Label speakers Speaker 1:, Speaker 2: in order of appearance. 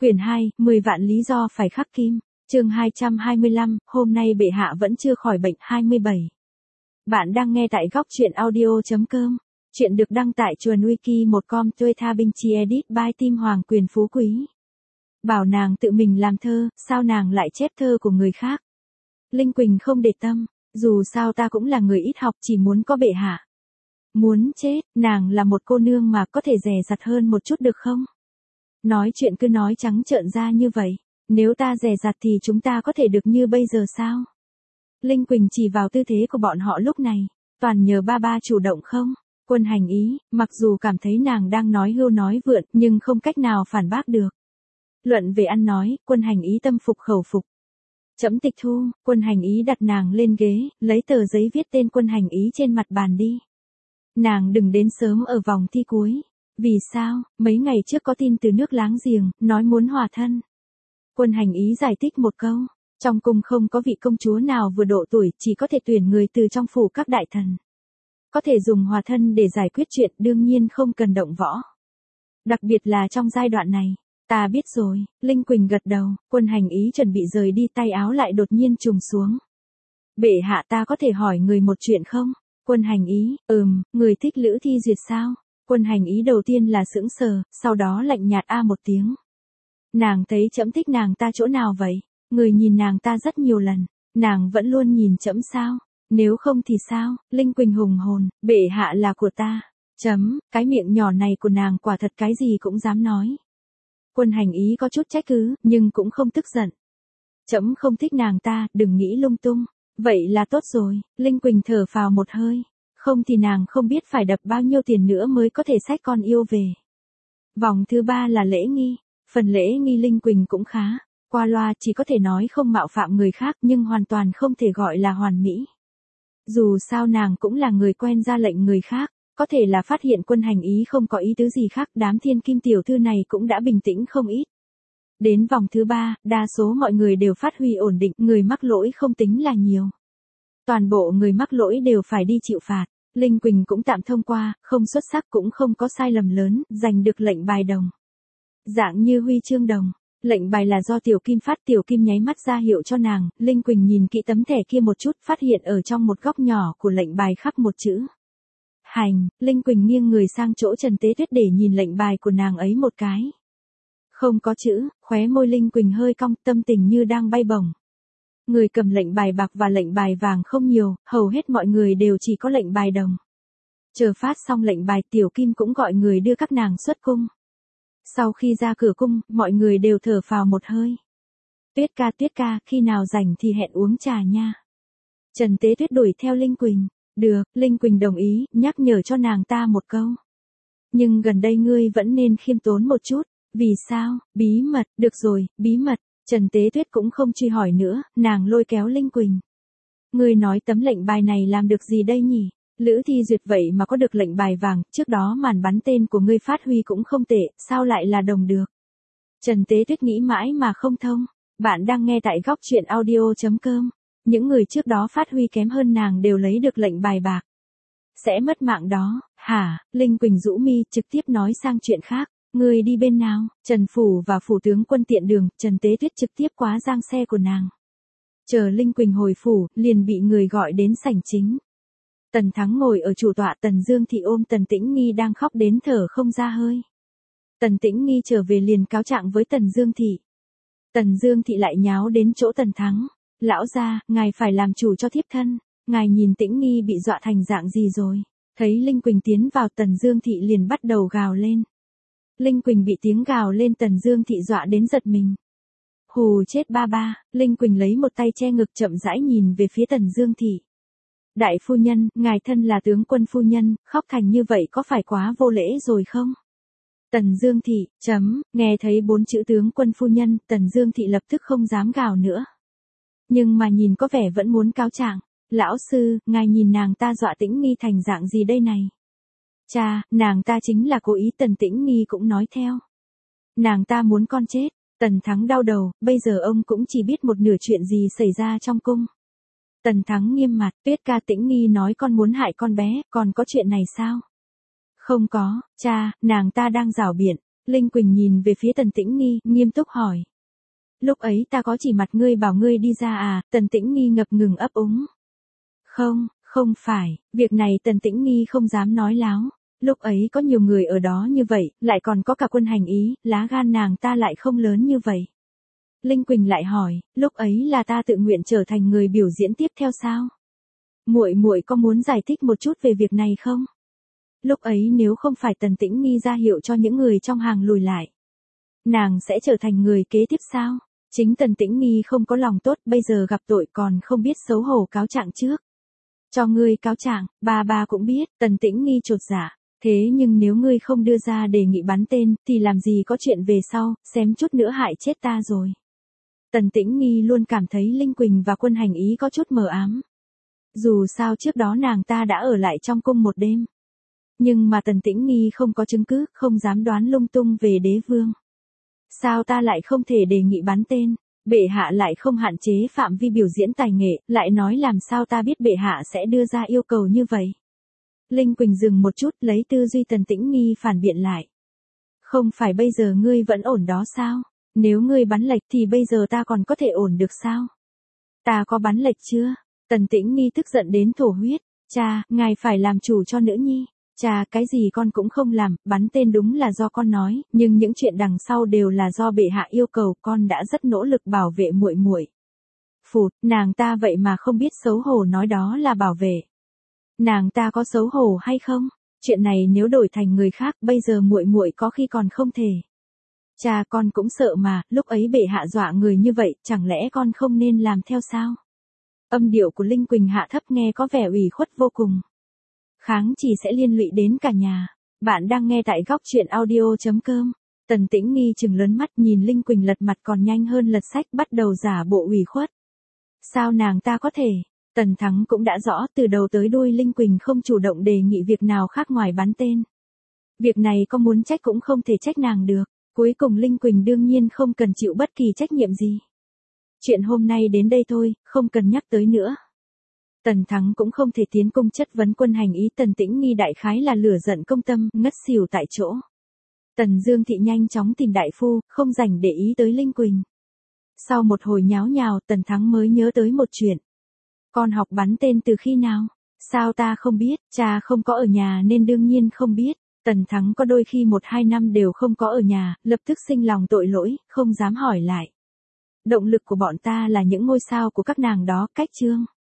Speaker 1: Quyển 2, 10 vạn lý do phải khắc kim. Chương 225, hôm nay bệ hạ vẫn chưa khỏi bệnh. 27. Bạn đang nghe tại góc truyện audio.com. Chuyện được đăng tại chuồn wiki1com tuê tha binh chi edit by Tim Hoàng Quyền Phú Quý. Bảo nàng tự mình làm thơ, sao nàng lại chép thơ của người khác? Linh Quỳnh không để tâm, dù sao ta cũng là người ít học, chỉ muốn có bệ hạ. Muốn chết, nàng là một cô nương mà, có thể dè dặt hơn một chút được không? Nói chuyện cứ nói trắng trợn ra như vậy, nếu ta dè dặt thì chúng ta có thể được như bây giờ sao? Linh Quỳnh chỉ vào tư thế của bọn họ lúc này, toàn nhờ ba ba chủ động không? Quân Hành Ý, mặc dù cảm thấy nàng đang nói hưu nói vượn, nhưng không cách nào phản bác được. Luận về ăn nói, Quân Hành Ý tâm phục khẩu phục. Trẫm tịch thu. Quân Hành Ý đặt nàng lên ghế, lấy tờ giấy viết tên Quân Hành Ý trên mặt bàn đi. Nàng đừng đến sớm ở vòng thi cuối. Vì sao? Mấy ngày trước có tin từ nước láng giềng, nói muốn hòa thân. Quân Hành Ý giải thích một câu. Trong cung không có vị công chúa nào vừa độ tuổi, chỉ có thể tuyển người từ trong phủ các đại thần. Có thể dùng hòa thân để giải quyết chuyện, đương nhiên không cần động võ. Đặc biệt là trong giai đoạn này. Ta biết rồi. Linh Quỳnh gật đầu. Quân Hành Ý chuẩn bị rời đi, tay áo lại đột nhiên trùng xuống. Bệ hạ, ta có thể hỏi người một chuyện không? Quân Hành Ý, người thích Lữ Thi Duyệt sao? Quân Hành Ý đầu tiên là sững sờ, sau đó lạnh nhạt a một tiếng. Nàng thấy trẫm thích nàng ta chỗ nào vậy? Người nhìn nàng ta rất nhiều lần, nàng vẫn luôn nhìn trẫm sao? Nếu không thì sao? Linh Quỳnh hùng hồn, bệ hạ là của ta. Cái miệng nhỏ này của nàng quả thật cái gì cũng dám nói. Quân Hành Ý có chút trách cứ, nhưng cũng không tức giận. Trẫm không thích nàng ta, đừng nghĩ lung tung. Vậy là tốt rồi. Linh Quỳnh thở phào một hơi. Không thì nàng không biết phải đập bao nhiêu tiền nữa mới có thể xách con yêu về. Vòng thứ 3 là lễ nghi. Phần lễ nghi Linh Quỳnh cũng khá. Qua loa, chỉ có thể nói không mạo phạm người khác, nhưng hoàn toàn không thể gọi là hoàn mỹ. Dù sao nàng cũng là người quen ra lệnh người khác. Có thể là phát hiện Quân Hành Ý không có ý tứ gì khác, đám thiên kim tiểu thư này cũng đã bình tĩnh không ít. Đến vòng thứ 3, đa số mọi người đều phát huy ổn định, người mắc lỗi không tính là nhiều. Toàn bộ người mắc lỗi đều phải đi chịu phạt. Linh Quỳnh cũng tạm thông qua, không xuất sắc cũng không có sai lầm lớn, giành được lệnh bài đồng. Dạng như huy chương đồng. Lệnh bài là do Tiểu Kim phát, Tiểu Kim nháy mắt ra hiệu cho nàng. Linh Quỳnh nhìn kỹ tấm thẻ kia một chút, phát hiện ở trong một góc nhỏ của lệnh bài khắc một chữ. Hành. Linh Quỳnh nghiêng người sang chỗ Trần Tế Tuyết để nhìn lệnh bài của nàng ấy một cái. Không có chữ, khóe môi Linh Quỳnh hơi cong, tâm tình như đang bay bổng. Người cầm lệnh bài bạc và lệnh bài vàng không nhiều, hầu hết mọi người đều chỉ có lệnh bài đồng. Chờ phát xong lệnh bài, Tiểu Kim cũng gọi người đưa các nàng xuất cung. Sau khi ra cửa cung, mọi người đều thở phào một hơi. Tuyết ca, khi nào rảnh thì hẹn uống trà nha. Trần Tế Tuyết đuổi theo Linh Quỳnh. Được, Linh Quỳnh đồng ý, nhắc nhở cho nàng ta một câu. Nhưng gần đây ngươi vẫn nên khiêm tốn một chút. Vì sao? Bí mật. Được rồi, bí mật. Trần Tế Tuyết cũng không truy hỏi nữa, nàng lôi kéo Linh Quỳnh. Ngươi nói tấm lệnh bài này làm được gì đây nhỉ? Lữ Thi Duyệt vậy mà có được lệnh bài vàng, trước đó màn bắn tên của ngươi phát huy cũng không tệ, sao lại là đồng được? Trần Tế Tuyết nghĩ mãi mà không thông. Bạn đang nghe tại góc truyện audio.com. Những người trước đó phát huy kém hơn nàng đều lấy được lệnh bài bạc. Sẽ mất mạng đó, hả? Linh Quỳnh rũ mi, trực tiếp nói sang chuyện khác. Ngươi đi bên nào? Trần Phủ và Phủ tướng quân tiện đường, Trần Tế Tuyết trực tiếp quá giang xe của nàng. Chờ Linh Quỳnh hồi phủ, liền bị người gọi đến sảnh chính. Tần Thắng ngồi ở chủ tọa, Tần Dương Thị ôm Tần Tĩnh Nghi đang khóc đến thở không ra hơi. Tần Tĩnh Nghi trở về liền cáo trạng với Tần Dương Thị. Tần Dương Thị lại nháo đến chỗ Tần Thắng. Lão gia, ngài phải làm chủ cho thiếp thân. Ngài nhìn Tĩnh Nghi bị dọa thành dạng gì rồi? Thấy Linh Quỳnh tiến vào, Tần Dương Thị liền bắt đầu gào lên. Linh Quỳnh bị tiếng gào lên Tần Dương Thị dọa đến giật mình. Hù chết ba ba. Linh Quỳnh lấy một tay che ngực chậm rãi nhìn về phía Tần Dương Thị. Đại phu nhân, ngài thân là tướng quân phu nhân, khóc thành như vậy có phải quá vô lễ rồi không? Tần Dương Thị, nghe thấy 4 chữ tướng quân phu nhân, Tần Dương Thị lập tức không dám gào nữa. Nhưng mà nhìn có vẻ vẫn muốn cáo trạng. Lão sư, ngài nhìn nàng ta dọa Tĩnh Nghi thành dạng gì đây này? Cha, nàng ta chính là cố ý, Tần Tĩnh Nghi cũng nói theo. Nàng ta muốn con chết. Tần Thắng đau đầu, bây giờ ông cũng chỉ biết một nửa chuyện gì xảy ra trong cung. Tần Thắng nghiêm mặt, Tuyết ca, Tĩnh Nghi nói con muốn hại con bé, còn có chuyện này sao? Không có, cha, nàng ta đang giảo biện. Linh Quỳnh nhìn về phía Tần Tĩnh Nghi, nghiêm túc hỏi. Lúc ấy ta có chỉ mặt ngươi bảo ngươi đi ra à? Tần Tĩnh Nghi ngập ngừng ấp úng. Không, không phải, việc này Tần Tĩnh Nghi không dám nói láo. Lúc ấy có nhiều người ở đó như vậy, lại còn có cả Quân Hành Ý, lá gan nàng ta lại không lớn như vậy. Linh Quỳnh lại hỏi, lúc ấy là ta tự nguyện trở thành người biểu diễn tiếp theo sao? Muội muội có muốn giải thích một chút về việc này không? Lúc ấy nếu không phải Tần Tĩnh Nghi ra hiệu cho những người trong hàng lùi lại, nàng sẽ trở thành người kế tiếp sao? Chính Tần Tĩnh Nghi không có lòng tốt, bây giờ gặp tội còn không biết xấu hổ cáo trạng trước. Cho ngươi cáo trạng, bà cũng biết, Tần Tĩnh Nghi chột dạ. Thế nhưng nếu ngươi không đưa ra đề nghị bắn tên, thì làm gì có chuyện về sau, xém chút nữa hại chết ta rồi. Tần Tĩnh Nghi luôn cảm thấy Linh Quỳnh và Quân Hành Ý có chút mờ ám. Dù sao trước đó nàng ta đã ở lại trong cung một đêm. Nhưng mà Tần Tĩnh Nghi không có chứng cứ, không dám đoán lung tung về đế vương. Sao ta lại không thể đề nghị bắn tên? Bệ hạ lại không hạn chế phạm vi biểu diễn tài nghệ, lại nói làm sao ta biết bệ hạ sẽ đưa ra yêu cầu như vậy? Linh Quỳnh dừng một chút, lấy tư duy Tần Tĩnh Nghi phản biện lại. Không phải bây giờ ngươi vẫn ổn đó sao? Nếu ngươi bắn lệch thì bây giờ ta còn có thể ổn được sao? Ta có bắn lệch chưa? Tần Tĩnh Nghi tức giận đến thổ huyết. Cha, ngài phải làm chủ cho nữ nhi. Cha, cái gì con cũng không làm, bắn tên đúng là do con nói, nhưng những chuyện đằng sau đều là do bệ hạ yêu cầu, con đã rất nỗ lực bảo vệ muội muội. Phụt, nàng ta vậy mà không biết xấu hổ nói đó là bảo vệ. Nàng ta có xấu hổ hay không? Chuyện này nếu đổi thành người khác, bây giờ muội muội có khi còn không thể. Cha, con cũng sợ mà, lúc ấy bệ hạ dọa người như vậy, chẳng lẽ con không nên làm theo sao? Âm điệu của Linh Quỳnh hạ thấp nghe có vẻ ủy khuất vô cùng. Kháng chỉ sẽ liên lụy đến cả nhà. Bạn đang nghe tại góc truyện audio.com. Tần Tĩnh Nghi trừng lớn mắt nhìn Linh Quỳnh lật mặt còn nhanh hơn lật sách, bắt đầu giả bộ ủy khuất. Sao nàng ta có thể? Tần Thắng cũng đã rõ từ đầu tới đuôi Linh Quỳnh không chủ động đề nghị việc nào khác ngoài bắn tên. Việc này có muốn trách cũng không thể trách nàng được. Cuối cùng Linh Quỳnh đương nhiên không cần chịu bất kỳ trách nhiệm gì. Chuyện hôm nay đến đây thôi, không cần nhắc tới nữa. Tần Thắng cũng không thể tiến cung chất vấn Quân Hành Ý. Tần Tĩnh Nghi đại khái là lửa giận công tâm, ngất xỉu tại chỗ. Tần Dương Thị nhanh chóng tìm đại phu, không rảnh để ý tới Linh Quỳnh. Sau một hồi nháo nhào, Tần Thắng mới nhớ tới một chuyện. Con học bắn tên từ khi nào? Sao ta không biết? Cha không có ở nhà nên đương nhiên không biết. Tần Thắng có đôi khi 1-2 năm đều không có ở nhà, lập tức sinh lòng tội lỗi, không dám hỏi lại. Động lực của bọn ta là những ngôi sao của các nàng đó, cách chương.